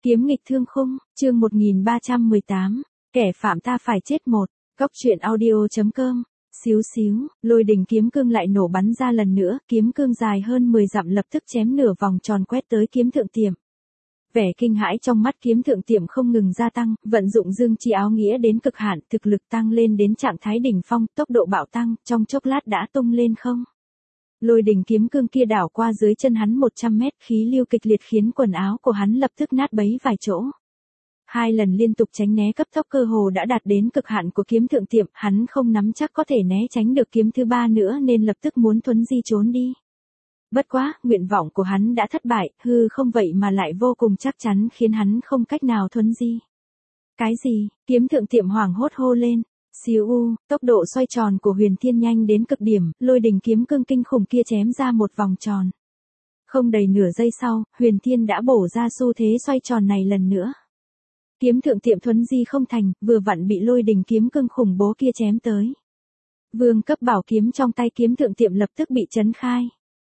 Kiếm nghịch thương khung, chương 1318, kẻ phạm ta phải chết một. Góc truyện audio.com. Xíu xíu, lôi đình kiếm cương lại nổ bắn ra lần nữa, kiếm cương dài hơn 10 dặm lập tức chém nửa vòng tròn quét tới kiếm thượng tiệm. Vẻ kinh hãi trong mắt kiếm thượng tiệm không ngừng gia tăng, vận dụng dương chi áo nghĩa đến cực hạn, thực lực tăng lên đến trạng thái đỉnh phong, tốc độ bạo tăng, trong chốc lát đã tung lên không. Lôi đình kiếm cương kia đảo qua dưới chân hắn 100 mét, khí lưu kịch liệt khiến quần áo của hắn lập tức nát bấy vài chỗ. Hai lần liên tục tránh né cấp tốc cơ hồ đã đạt đến cực hạn của kiếm thượng tiệm, hắn không nắm chắc có thể né tránh được kiếm thứ ba nữa nên lập tức muốn thuấn di trốn đi. Bất quá, nguyện vọng của hắn đã thất bại, hư không vậy mà lại vô cùng chắc chắn khiến hắn không cách nào thuấn di. Cái gì? Kiếm thượng tiệm hoảng hốt hô lên. Siêu u, tốc độ xoay tròn của Huyền Thiên nhanh đến cực điểm, lôi đình kiếm cương kinh khủng kia chém ra một vòng tròn. Không đầy nửa giây sau, Huyền Thiên đã bổ ra xu thế xoay tròn này lần nữa. Kiếm thượng tiệm thuấn di không thành, vừa vặn bị lôi đình kiếm cương khủng bố kia chém tới. Vương cấp bảo kiếm trong tay kiếm thượng tiệm lập tức bị chấn khai.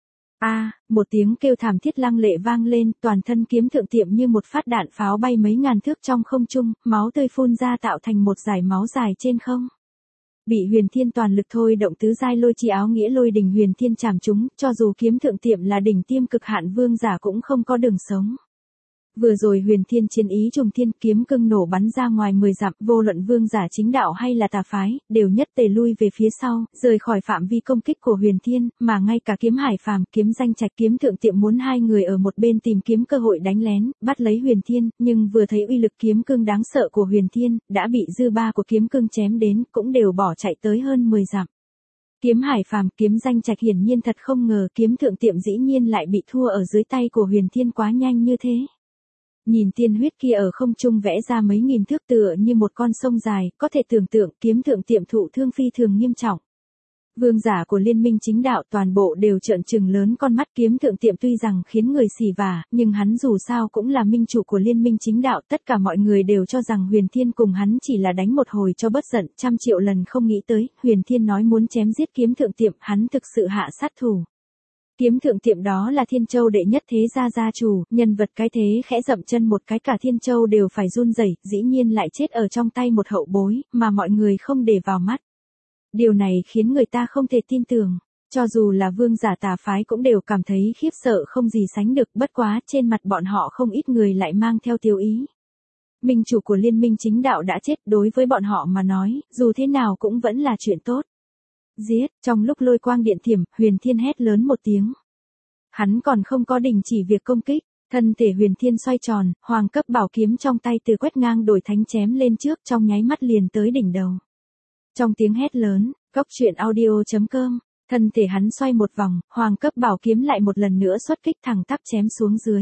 Một tiếng kêu thảm thiết lăng lệ vang lên, toàn thân kiếm thượng tiệm như một phát đạn pháo bay mấy ngàn thước trong không trung, máu tươi phun ra tạo thành một dải máu dài trên không. Bị Huyền Thiên toàn lực thôi động tứ giai lôi chi áo nghĩa lôi đình Huyền Thiên chạm trúng, cho dù kiếm thượng tiệm là đỉnh tiêm cực hạn vương giả cũng không có đường sống. Vừa rồi Huyền Thiên chiến ý trùng thiên, kiếm cương nổ bắn ra ngoài 10 dặm, vô luận vương giả chính đạo hay là tà phái, đều nhất tề lui về phía sau, rời khỏi phạm vi công kích của Huyền Thiên, mà ngay cả kiếm hải phàm, kiếm danh trạch, kiếm thượng tiệm muốn hai người ở một bên tìm kiếm cơ hội đánh lén, bắt lấy Huyền Thiên, nhưng vừa thấy uy lực kiếm cương đáng sợ của Huyền Thiên, đã bị dư ba của kiếm cương chém đến, cũng đều bỏ chạy tới hơn 10 dặm. Kiếm hải phàm, kiếm danh trạch hiển nhiên thật không ngờ kiếm thượng tiệm dĩ nhiên lại bị thua ở dưới tay của Huyền Thiên quá nhanh như thế. Nhìn tiên huyết kia ở không trung vẽ ra mấy nghìn thước tựa như một con sông dài, có thể tưởng tượng kiếm thượng tiệm thụ thương phi thường nghiêm trọng. Vương giả của liên minh chính đạo toàn bộ đều trợn trừng lớn con mắt, kiếm thượng tiệm tuy rằng khiến người xỉ vả, nhưng hắn dù sao cũng là minh chủ của liên minh chính đạo, tất cả mọi người đều cho rằng Huyền Thiên cùng hắn chỉ là đánh một hồi cho bất giận, 100.000.000 lần không nghĩ tới, Huyền Thiên nói muốn chém giết kiếm thượng tiệm, hắn thực sự hạ sát thủ. Kiếm thượng tiệm đó là Thiên Châu đệ nhất thế gia gia chủ, nhân vật cái thế khẽ dậm chân một cái cả Thiên Châu đều phải run rẩy, dĩ nhiên lại chết ở trong tay một hậu bối, mà mọi người không để vào mắt. Điều này khiến người ta không thể tin tưởng, cho dù là vương giả tà phái cũng đều cảm thấy khiếp sợ không gì sánh được, bất quá trên mặt bọn họ không ít người lại mang theo tiêu ý. Minh chủ của liên minh chính đạo đã chết, đối với bọn họ mà nói, dù thế nào cũng vẫn là chuyện tốt. Giết, trong lúc lôi quang điện thiểm, Huyền Thiên hét lớn một tiếng. Hắn còn không có đình chỉ việc công kích, thân thể Huyền Thiên xoay tròn, hoàng cấp bảo kiếm trong tay từ quét ngang đổi thánh chém lên trước, trong nháy mắt liền tới đỉnh đầu. Trong tiếng hét lớn, góc truyện audio.com, thân thể hắn xoay một vòng, hoàng cấp bảo kiếm lại một lần nữa xuất kích thẳng tắp chém xuống dưới.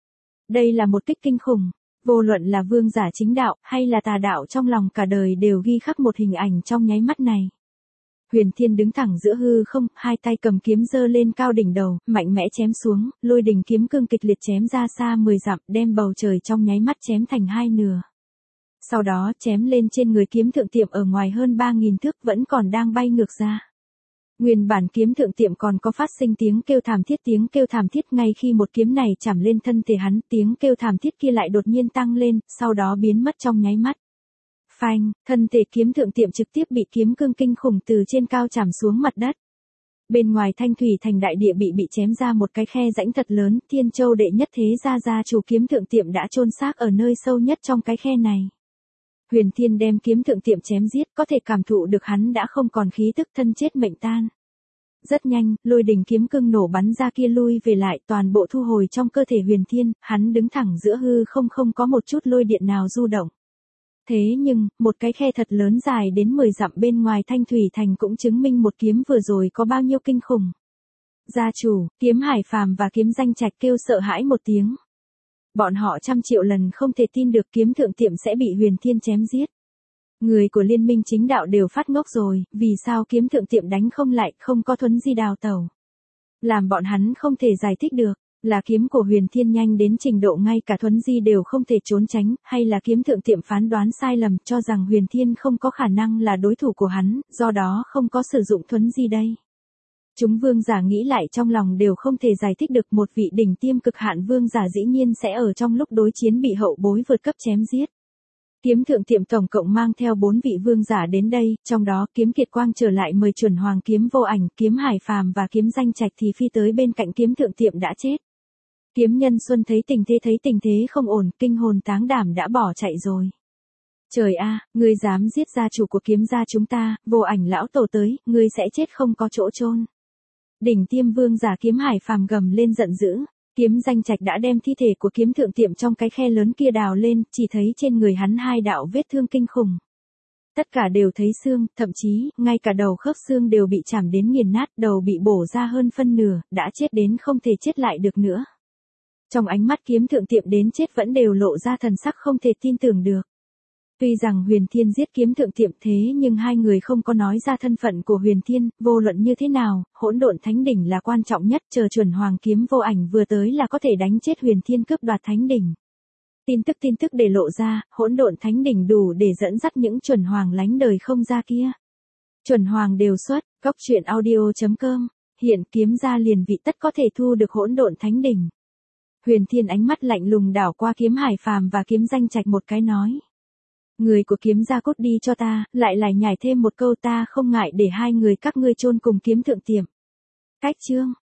Đây là một kích kinh khủng. Vô luận là vương giả chính đạo, hay là tà đạo trong lòng cả đời đều ghi khắc một hình ảnh trong nháy mắt này. Huyền Thiên đứng thẳng giữa hư không, hai tay cầm kiếm giơ lên cao đỉnh đầu, mạnh mẽ chém xuống, lôi đình kiếm cương kịch liệt chém ra xa 10 dặm, đem bầu trời trong nháy mắt chém thành hai nửa. Sau đó chém lên trên người kiếm thượng tiệm ở ngoài hơn 3.000 thước vẫn còn đang bay ngược ra. Nguyên bản kiếm thượng tiệm còn có phát sinh tiếng kêu thảm thiết ngay khi một kiếm này chạm lên thân thể hắn, tiếng kêu thảm thiết kia lại đột nhiên tăng lên, sau đó biến mất trong nháy mắt. Phanh, thân thể kiếm thượng tiệm trực tiếp bị kiếm cương kinh khủng từ trên cao chạm xuống mặt đất. Bên ngoài Thanh Thủy thành đại địa bị chém ra một cái khe rãnh thật lớn, Thiên Châu đệ nhất thế gia chủ kiếm thượng tiệm đã chôn xác ở nơi sâu nhất trong cái khe này. Huyền Thiên đem kiếm thượng tiệm chém giết, có thể cảm thụ được hắn đã không còn khí tức, thân chết mệnh tan. Rất nhanh, lôi đình kiếm cương nổ bắn ra kia lui về lại, toàn bộ thu hồi trong cơ thể Huyền Thiên, hắn đứng thẳng giữa hư không có một chút lôi điện nào du động. Thế nhưng, một cái khe thật lớn dài đến 10 dặm bên ngoài Thanh Thủy thành cũng chứng minh một kiếm vừa rồi có bao nhiêu kinh khủng. Gia chủ, kiếm hải phàm và kiếm danh trạch kêu sợ hãi một tiếng. Bọn họ 100.000.000 lần không thể tin được kiếm thượng tiệm sẽ bị Huyền Thiên chém giết. Người của liên minh chính đạo đều phát ngốc rồi, vì sao kiếm thượng tiệm đánh không lại, không có thuấn di đào tẩu. Làm bọn hắn không thể giải thích được. Là kiếm của Huyền Thiên nhanh đến trình độ ngay cả thuấn di đều không thể trốn tránh, hay là kiếm thượng tiệm phán đoán sai lầm cho rằng Huyền Thiên không có khả năng là đối thủ của hắn, do đó không có sử dụng thuấn di đây. Chúng vương giả nghĩ lại trong lòng đều không thể giải thích được, một vị đỉnh tiêm cực hạn vương giả dĩ nhiên sẽ ở trong lúc đối chiến bị hậu bối vượt cấp chém giết. Kiếm thượng tiệm tổng cộng mang theo 4 vị vương giả đến đây, trong đó kiếm kiệt quang trở lại mời chuẩn hoàng kiếm vô ảnh, kiếm hải phàm và kiếm danh trạch thì phi tới bên cạnh kiếm thượng tiệm đã chết. Kiếm nhân xuân thấy tình thế không ổn, kinh hồn táng đảm đã bỏ chạy rồi. Trời a, ngươi dám giết gia chủ của kiếm gia chúng ta, vô ảnh lão tổ tới, ngươi sẽ chết không có chỗ chôn. Đỉnh tiêm vương giả kiếm hải phàm gầm lên giận dữ. Kiếm danh trạch đã đem thi thể của kiếm thượng tiệm trong cái khe lớn kia đào lên, chỉ thấy trên người hắn 2 đạo vết thương kinh khủng. Tất cả đều thấy xương, thậm chí, ngay cả đầu khớp xương đều bị chảm đến nghiền nát, đầu bị bổ ra hơn phân nửa, đã chết đến không thể chết lại được nữa. Trong ánh mắt kiếm thượng tiệm đến chết vẫn đều lộ ra thần sắc không thể tin tưởng được. Tuy rằng Huyền Thiên giết kiếm thượng tiệm thế nhưng hai người không có nói ra thân phận của Huyền Thiên, vô luận như thế nào, hỗn độn thánh đỉnh là quan trọng nhất, chờ chuẩn hoàng kiếm vô ảnh vừa tới là có thể đánh chết Huyền Thiên cướp đoạt thánh đỉnh. Tin tức để lộ ra, hỗn độn thánh đỉnh đủ để dẫn dắt những chuẩn hoàng lánh đời không ra kia. Chuẩn hoàng đều xuất, goctruyện.audio.com, hiện kiếm gia liền vị tất có thể thu được hỗn độn thánh đỉnh. Huyền Thiên ánh mắt lạnh lùng đảo qua kiếm hải phàm và kiếm danh trạch một cái nói. Người của kiếm gia cút đi cho ta, lại nhảy thêm một câu, ta không ngại để hai người các ngươi chôn cùng kiếm thượng tiệm. Cách chương.